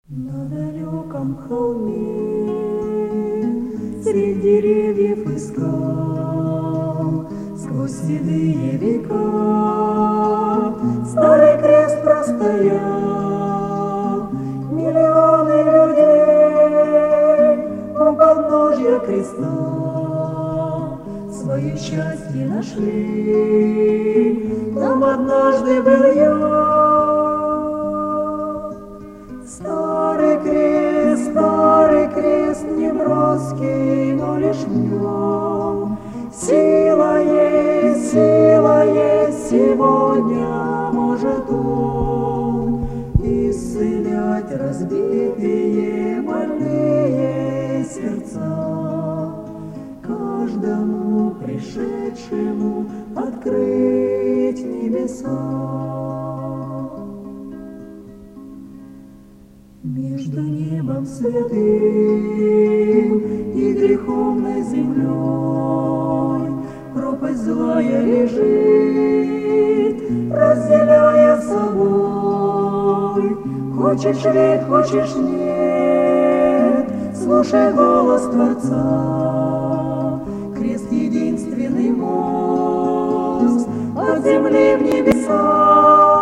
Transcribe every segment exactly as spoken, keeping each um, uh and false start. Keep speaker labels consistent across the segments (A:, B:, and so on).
A: На далеком холме среди деревьев и скал, сквозь седые века старый крест простоял. Миллионы людей у подножья креста свое счастье нашли. Там однажды был я. Старый крест, старый крест неброский, но лишь в нем сила есть, сила есть сегодня, может он исцелять разбитые, больные сердца, каждому пришедшему открыть небеса. Между небом святым и греховной землей пропасть злая лежит, разделяя собой. Хочешь верь, хочешь нет, слушай голос Творца. Крест — единственный мост от земли в небеса.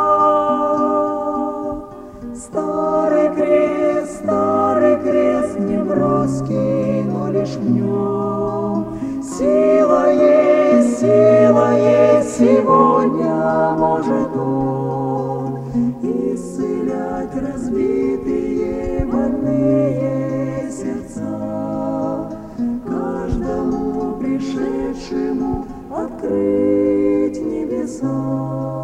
A: Старый крест, старый крест неброский, но лишь в нем сила есть, сила есть сегодня, может он исцелять разбитые, больные сердца, каждому пришедшему открыть небеса.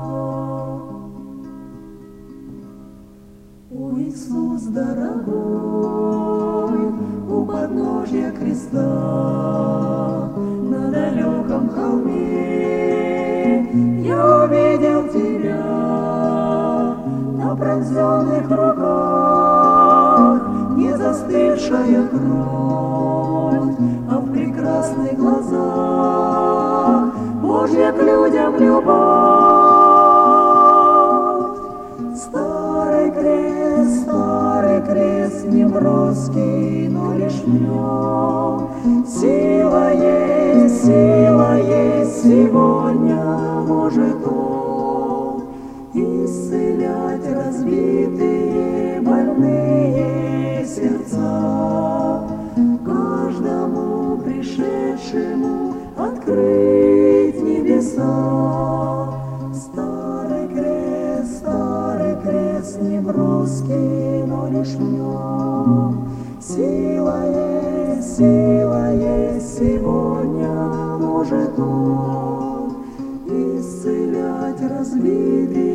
A: О, Иисус дорогой, у подножья креста, на далеком холме я увидел Тебя. На пронзенных руках не застывшая кровь, а в прекрасных глазах Божья к людям любовь. Старый крест, старый крест неброский, но лишь в нем сила есть, сила есть сегодня, может он исцелять разбитые, больные сердца, каждому пришедшему открыть небеса. Старый крест, старый крест неброский, но лишь в нем сила есть, сила есть сегодня, может он исцелять разбитые,